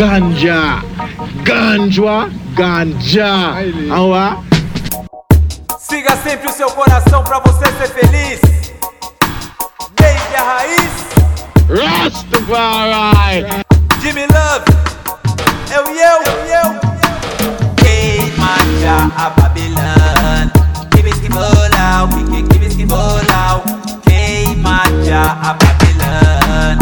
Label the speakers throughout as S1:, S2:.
S1: ganja. Ganja. Awa?
S2: Siga sempre o seu coração pra você ser feliz. Desde a raiz.
S1: Rastafari.
S2: Jimmy Love. Eu. Queima já a Babilônia. Que bolau, que bolau. Queima já a Babilônia.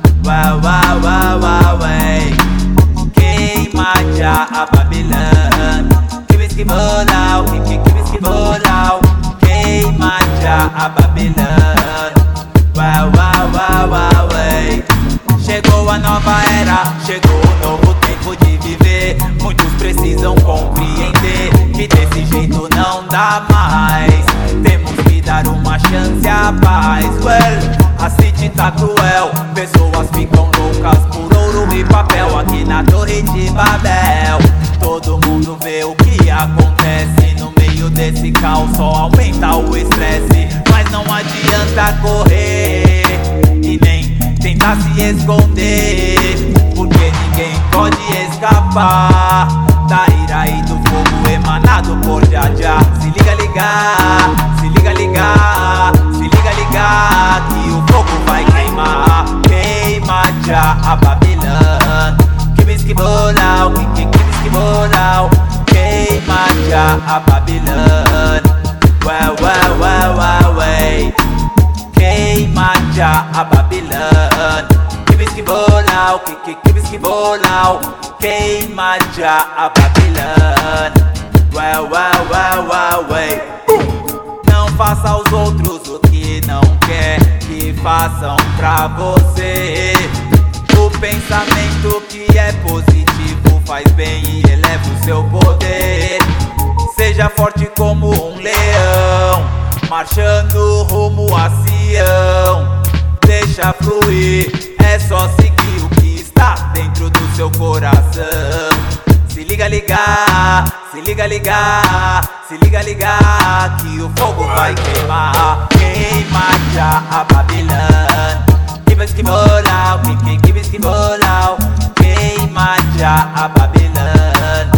S2: Uau, ei. Queima já a Babilônia. Que bolau, que bolau. Queima já a Babilônia. Uau, ei. Chegou a nova era, chegou o novo tempo de viver. Muitos precisam compreender que desse jeito não dá mais. Temos que dar uma chance à paz. A city tá cruel, pessoas ficam loucas por ouro e papel. Aqui na Torre de Babel, todo mundo vê o que acontece. No meio desse caos só aumenta o estresse. Mas não adianta correr e nem tentar se esconder, porque ninguém pode escapar da ira e do fogo emanado por Jah. Se liga, que o fogo vai queimar. Queima já a Babilônia. Que bolau, que bolau. Queima já a Babilônia. Ei. Queima já a Babilônia. Que bolau, que bolau. Queima já a Babilônia. Ei. Não faça aos outros o que não quer que façam pra você. O pensamento que é positivo faz bem e eleva o seu poder. Seja forte como um leão, marchando rumo a Sião. Deixa fluir, é só seguir o que está dentro do seu coração. Se liga, que o fogo vai queimar. Queima já a Babilônia. Que bolau, que bolau. Queima já a Babilônia.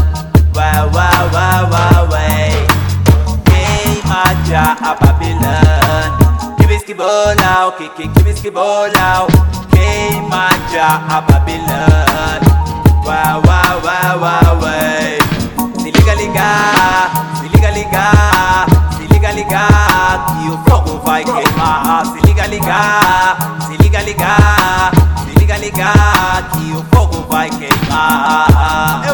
S2: Ei. Queima já a Babilônia. Que bolau, que bolau. Queima já a Babilônia. Ei. Se liga, que o fogo vai queimar. Se liga, que o fogo vai queimar.